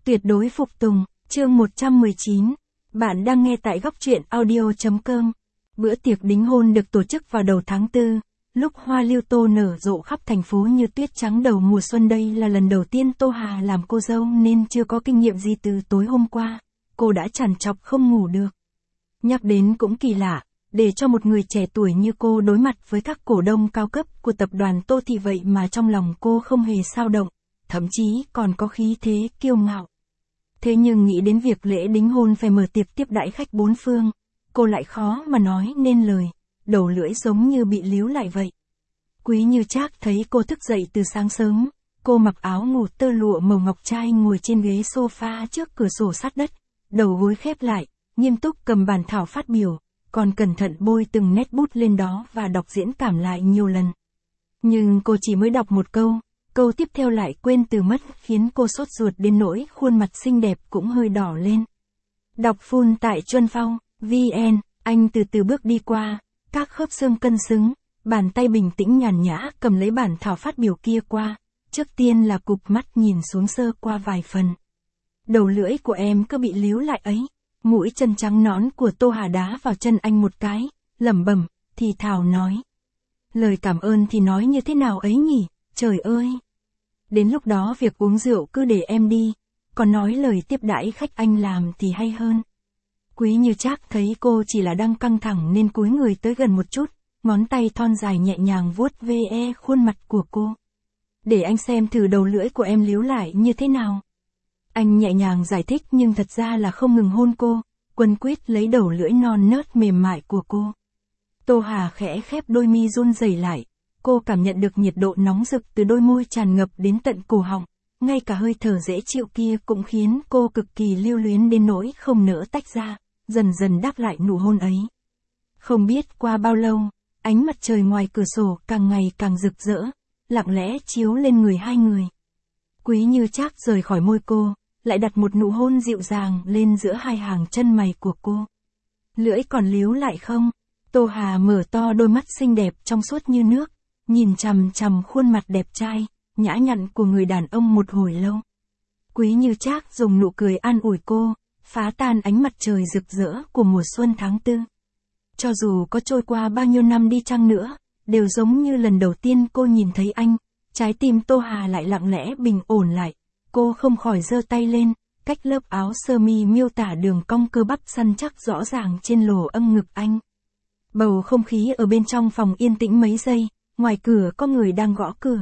Tuyệt đối phục tùng, chương 119. Bạn đang nghe tại góc truyện audio.com. Bữa tiệc đính hôn được tổ chức vào đầu tháng 4, lúc hoa lưu tô nở rộ khắp thành phố như tuyết trắng đầu mùa xuân. Đây là lần đầu tiên Tô Hà làm cô dâu nên chưa có kinh nghiệm gì từ tối hôm qua. Cô đã trằn trọc không ngủ được. Nhắc đến cũng kỳ lạ, để cho một người trẻ tuổi như cô đối mặt với các cổ đông cao cấp của tập đoàn Tô Thị vậy mà trong lòng cô không hề xao động, thậm chí còn có khí thế kiêu ngạo. Thế nhưng nghĩ đến việc lễ đính hôn phải mở tiệc tiếp đãi khách bốn phương, cô lại khó mà nói nên lời, đầu lưỡi giống như bị líu lại vậy. Quý Như Trác thấy cô thức dậy từ sáng sớm, cô mặc áo ngủ tơ lụa màu ngọc trai ngồi trên ghế sofa trước cửa sổ sát đất, đầu gối khép lại, nghiêm túc cầm bản thảo phát biểu, còn cẩn thận bôi từng nét bút lên đó và đọc diễn cảm lại nhiều lần. Nhưng cô chỉ mới đọc một câu tiếp theo lại quên từ mất khiến cô sốt ruột đến nỗi khuôn mặt xinh đẹp cũng hơi đỏ lên. Đọc full tại Chuân Phong, VN, anh từ từ bước đi qua, các khớp xương cân xứng, bàn tay bình tĩnh nhàn nhã cầm lấy bản thảo phát biểu kia qua, trước tiên là cụp mắt nhìn xuống sơ qua vài phần. Đầu lưỡi của em cứ bị líu lại ấy. Mũi chân trắng nõn của Tô Hà đá vào chân anh một cái, lẩm bẩm, thì thào nói. Lời cảm ơn thì nói như thế nào ấy nhỉ, trời ơi. Đến lúc đó việc uống rượu cứ để em đi, còn nói lời tiếp đãi khách anh làm thì hay hơn. Quý Như Trác thấy cô chỉ là đang căng thẳng nên cúi người tới gần một chút, ngón tay thon dài nhẹ nhàng vuốt ve khuôn mặt của cô. Để anh xem thử đầu lưỡi của em líu lại như thế nào. Anh nhẹ nhàng giải thích nhưng thật ra là không ngừng hôn cô, quấn quýt lấy đầu lưỡi non nớt mềm mại của cô. Tô Hà khẽ khép đôi mi run rẩy lại, cô cảm nhận được nhiệt độ nóng rực từ đôi môi tràn ngập đến tận cổ họng, ngay cả hơi thở dễ chịu kia cũng khiến cô cực kỳ lưu luyến đến nỗi không nỡ tách ra, dần dần đáp lại nụ hôn ấy. Không biết qua bao lâu, ánh mặt trời ngoài cửa sổ càng ngày càng rực rỡ, lặng lẽ chiếu lên người hai người. Quý Như Trác rời khỏi môi cô, lại đặt một nụ hôn dịu dàng lên giữa hai hàng chân mày của cô. Lưỡi còn líu lại không? Tô Hà mở to đôi mắt xinh đẹp trong suốt như nước, nhìn chằm chằm khuôn mặt đẹp trai, nhã nhặn của người đàn ông một hồi lâu. Quý Như Trác dùng nụ cười an ủi cô, phá tan ánh mặt trời rực rỡ của mùa xuân tháng 4. Cho dù có trôi qua bao nhiêu năm đi chăng nữa, đều giống như lần đầu tiên cô nhìn thấy anh, trái tim Tô Hà lại lặng lẽ bình ổn lại. Cô không khỏi giơ tay lên, cách lớp áo sơ mi miêu tả đường cong cơ bắp săn chắc rõ ràng trên lồ âm ngực anh. Bầu không khí ở bên trong phòng yên tĩnh mấy giây, ngoài cửa có người đang gõ cửa.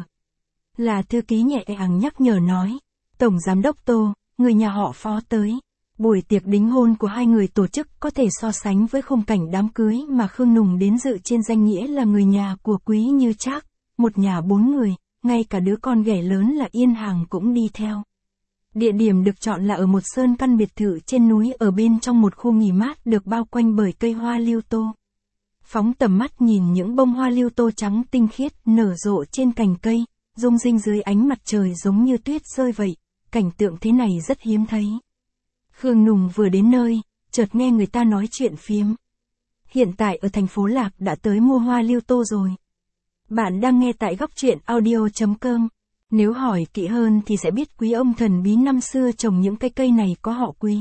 Là thư ký nhẹ nhàng nhắc nhở nói, Tổng Giám đốc Tô, người nhà họ Phó tới. Buổi tiệc đính hôn của hai người tổ chức có thể so sánh với khung cảnh đám cưới mà Khương Nùng đến dự trên danh nghĩa là người nhà của Quý Như Trác, một nhà 4 người. Ngay cả đứa con ghẻ lớn là Yên Hàng cũng đi theo. Địa điểm được chọn là ở một sơn căn biệt thự trên núi ở bên trong một khu nghỉ mát được bao quanh bởi cây hoa lưu tô. Phóng tầm mắt nhìn những bông hoa lưu tô trắng tinh khiết nở rộ trên cành cây, rung rinh dưới ánh mặt trời giống như tuyết rơi vậy, cảnh tượng thế này rất hiếm thấy. Khương Nùng vừa đến nơi, chợt nghe người ta nói chuyện phiếm. Hiện tại ở thành phố Lạc đã tới mua hoa lưu tô rồi. Bạn đang nghe tại góc truyện audio.com. Nếu hỏi kỹ hơn thì sẽ biết quý ông thần bí năm xưa trồng những cây này có họ Quý.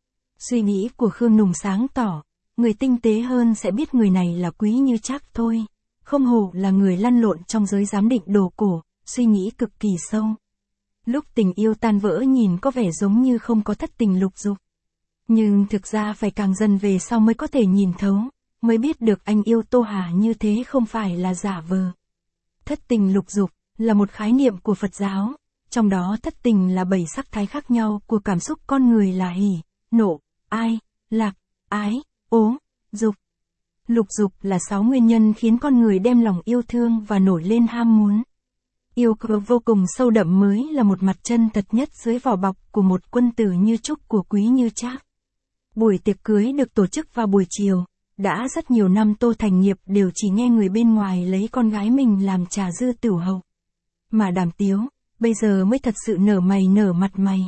Suy nghĩ của Khương Nùng sáng tỏ, người tinh tế hơn sẽ biết người này là Quý Như Trác thôi. Không hổ là người lăn lộn trong giới giám định đồ cổ, suy nghĩ cực kỳ sâu. Lúc tình yêu tan vỡ nhìn có vẻ giống như không có thất tình lục dục. Nhưng thực ra phải càng dần về sau mới có thể nhìn thấu, mới biết được anh yêu Tô Hà như thế không phải là giả vờ. Thất tình lục dục là một khái niệm của Phật giáo, trong đó thất tình là 7 sắc thái khác nhau của cảm xúc con người là hỉ, nộ, ai, lạc, ái, ố, dục. Lục dục là 6 nguyên nhân khiến con người đem lòng yêu thương và nổi lên ham muốn. Yêu cầu vô cùng sâu đậm mới là một mặt chân thật nhất dưới vỏ bọc của một quân tử như trúc của Quý Như Trác. Buổi tiệc cưới được tổ chức vào buổi chiều. Đã rất nhiều năm Tô Thành Nghiệp đều chỉ nghe người bên ngoài lấy con gái mình làm trà dư tửu hậu. Mà Đàm Tiếu, bây giờ mới thật sự nở mày nở mặt mày.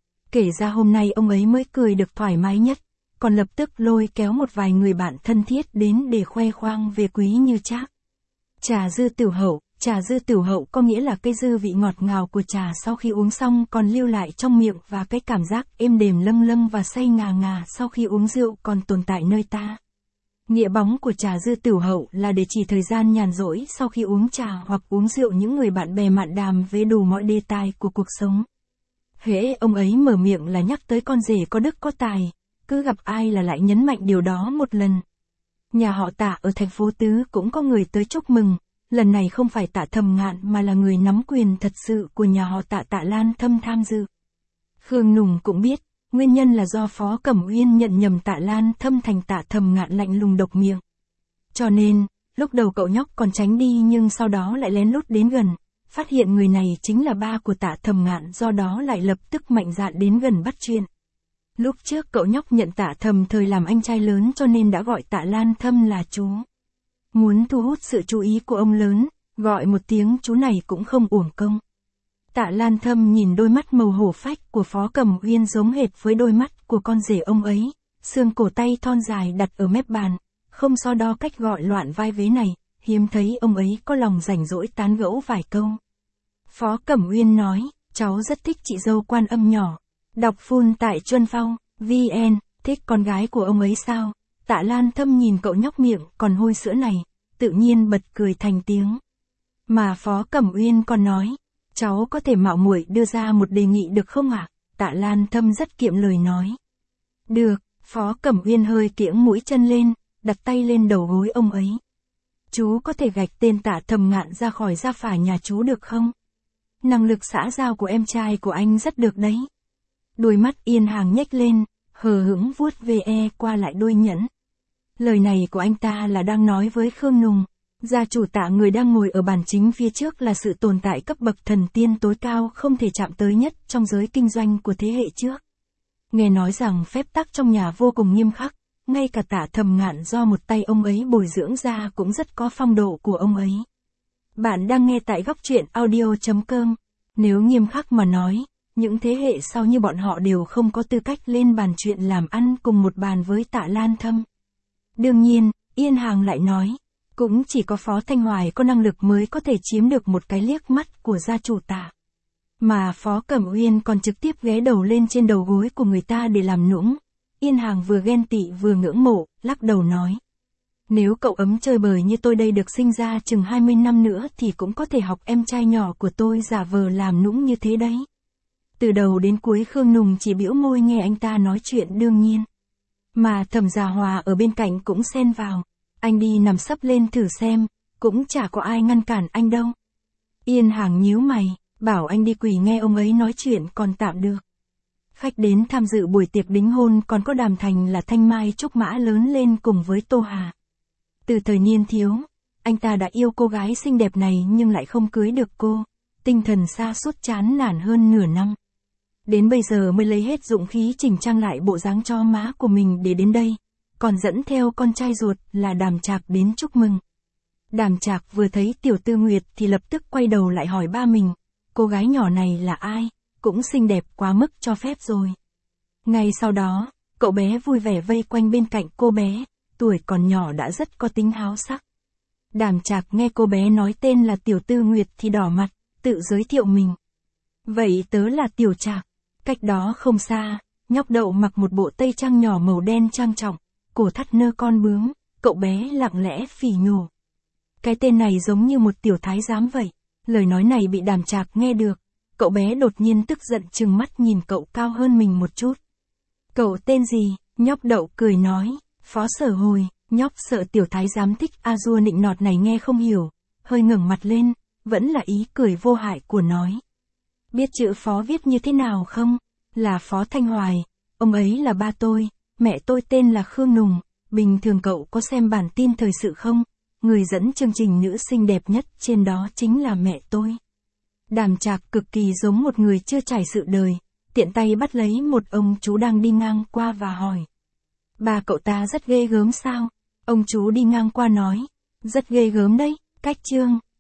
Kể ra hôm nay ông ấy mới cười được thoải mái nhất, còn lập tức lôi kéo một vài người bạn thân thiết đến để khoe khoang về Quý Như Trác. Trà dư tửu hậu, Trà dư tửu hậu có nghĩa là cây dư vị ngọt ngào của trà sau khi uống xong còn lưu lại trong miệng và cái cảm giác êm đềm lâng lâng và say ngà ngà sau khi uống rượu còn tồn tại nơi ta. Nghĩa bóng của trà dư tửu hậu là để chỉ thời gian nhàn rỗi sau khi uống trà hoặc uống rượu những người bạn bè mạn đàm về đủ mọi đề tài của cuộc sống. Hễ ông ấy mở miệng là nhắc tới con rể có đức có tài, cứ gặp ai là lại nhấn mạnh điều đó một lần. Nhà họ Tạ ở thành phố Tứ cũng có người tới chúc mừng, lần này không phải Tạ Thầm Ngạn mà là người nắm quyền thật sự của nhà họ Tạ, Tạ Lan Thâm tham dự. Khương Nùng cũng biết, nguyên nhân là do Phó Cẩm Uyên nhận nhầm Tạ Lan Thâm thành Tạ Thầm Ngạn lạnh lùng độc miệng. Cho nên, lúc đầu cậu nhóc còn tránh đi nhưng sau đó lại lén lút đến gần, phát hiện người này chính là ba của Tạ Thầm Ngạn, do đó lại lập tức mạnh dạn đến gần bắt chuyện. Lúc trước cậu nhóc nhận Tạ Thầm thời làm anh trai lớn cho nên đã gọi Tạ Lan Thâm là chú. Muốn thu hút sự chú ý của ông lớn, gọi một tiếng chú này cũng không uổng công. Tạ Lan Thâm nhìn đôi mắt màu hổ phách của Phó Cẩm Uyên giống hệt với đôi mắt của con rể ông ấy, xương cổ tay thon dài đặt ở mép bàn, không so đo cách gọi loạn vai vế này, hiếm thấy ông ấy có lòng rảnh rỗi tán gẫu vài câu. Phó Cẩm Uyên nói, cháu rất thích chị dâu Quan Âm nhỏ. Đọc full tại Chuân Phong, VN, thích con gái của ông ấy sao? Tạ Lan Thâm nhìn cậu nhóc miệng còn hôi sữa này, tự nhiên bật cười thành tiếng. Mà Phó Cẩm Uyên còn nói, cháu có thể mạo muội đưa ra một đề nghị được không ạ? Tạ Lan Thâm rất kiệm lời nói. Được, Phó Cẩm Uyên hơi kiễng mũi chân lên, đặt tay lên đầu gối ông ấy. Chú có thể gạch tên Tạ Thầm Ngạn ra khỏi gia phả nhà chú được không? Năng lực xã giao của em trai của anh rất được đấy. Đôi mắt Yên Hàng nhếch lên, hờ hững vuốt ve qua lại đôi nhẫn. Lời này của anh ta là đang nói với Khương Nùng. Gia chủ Tạ người đang ngồi ở bàn chính phía trước là sự tồn tại cấp bậc thần tiên tối cao không thể chạm tới nhất trong giới kinh doanh của thế hệ trước. Nghe nói rằng phép tắc trong nhà vô cùng nghiêm khắc, ngay cả Tạ Thầm Ngạn do một tay ông ấy bồi dưỡng ra cũng rất có phong độ của ông ấy. Bạn đang nghe tại góc truyện audio.com. Nếu nghiêm khắc mà nói, những thế hệ sau như bọn họ đều không có tư cách lên bàn chuyện làm ăn cùng một bàn với Tạ Lan Thâm. Đương nhiên, Yên Hàng lại nói, cũng chỉ có Phó Thanh Hoài có năng lực mới có thể chiếm được một cái liếc mắt của gia chủ Tạ. Mà Phó Cẩm Uyên còn trực tiếp ghé đầu lên trên đầu gối của người ta để làm nũng. Yên Hàng vừa ghen tị vừa ngưỡng mộ, lắc đầu nói. Nếu cậu ấm chơi bời như tôi đây được sinh ra chừng 20 năm nữa thì cũng có thể học em trai nhỏ của tôi giả vờ làm nũng như thế đấy. Từ đầu đến cuối Khương Nùng chỉ bĩu môi nghe anh ta nói chuyện đương nhiên. Mà Thẩm Gia Hòa ở bên cạnh cũng xen vào. Anh đi nằm sấp lên thử xem, cũng chả có ai ngăn cản anh đâu. Yên Hàng nhíu mày, bảo anh đi quỳ nghe ông ấy nói chuyện còn tạm được. Khách đến tham dự buổi tiệc đính hôn còn có Đàm Thành là thanh mai trúc mã lớn lên cùng với Tô Hà. Từ thời niên thiếu, anh ta đã yêu cô gái xinh đẹp này nhưng lại không cưới được cô, tinh thần sa sút chán nản hơn nửa năm. Đến bây giờ mới lấy hết dũng khí chỉnh trang lại bộ dáng cho má của mình để đến đây, còn dẫn theo con trai ruột là Đàm Trạc đến chúc mừng. Đàm Trạc vừa thấy Tiểu Tư Nguyệt thì lập tức quay đầu lại hỏi ba mình, cô gái nhỏ này là ai, cũng xinh đẹp quá mức cho phép rồi. Ngay sau đó, cậu bé vui vẻ vây quanh bên cạnh cô bé, tuổi còn nhỏ đã rất có tính háo sắc. Đàm Trạc nghe cô bé nói tên là Tiểu Tư Nguyệt thì đỏ mặt, tự giới thiệu mình. Vậy tớ là Tiểu Trạc. Cách đó không xa, nhóc Đậu mặc một bộ tây trang nhỏ màu đen trang trọng, cổ thắt nơ con bướm, cậu bé lặng lẽ phỉ nhổ. Cái tên này giống như một tiểu thái giám vậy. Lời nói này bị Đàm Trạc nghe được, cậu bé đột nhiên tức giận trừng mắt nhìn cậu cao hơn mình một chút. Cậu tên gì? Nhóc Đậu cười nói, Phó Sở Hồi. Nhóc sợ tiểu thái giám thích a dua nịnh nọt này nghe không hiểu, hơi ngẩng mặt lên, vẫn là ý cười vô hại của nói. Biết chữ Phó viết như thế nào không? Là Phó Thanh Hoài, ông ấy là ba tôi, mẹ tôi tên là Khương Nùng, bình thường cậu có xem bản tin thời sự không? Người dẫn chương trình nữ xinh đẹp nhất trên đó chính là mẹ tôi. Đàm Trạc cực kỳ giống một người chưa trải sự đời, tiện tay bắt lấy một ông chú đang đi ngang qua và hỏi. Ba cậu ta rất ghê gớm sao? Ông chú đi ngang qua nói, rất ghê gớm đấy, cách chương.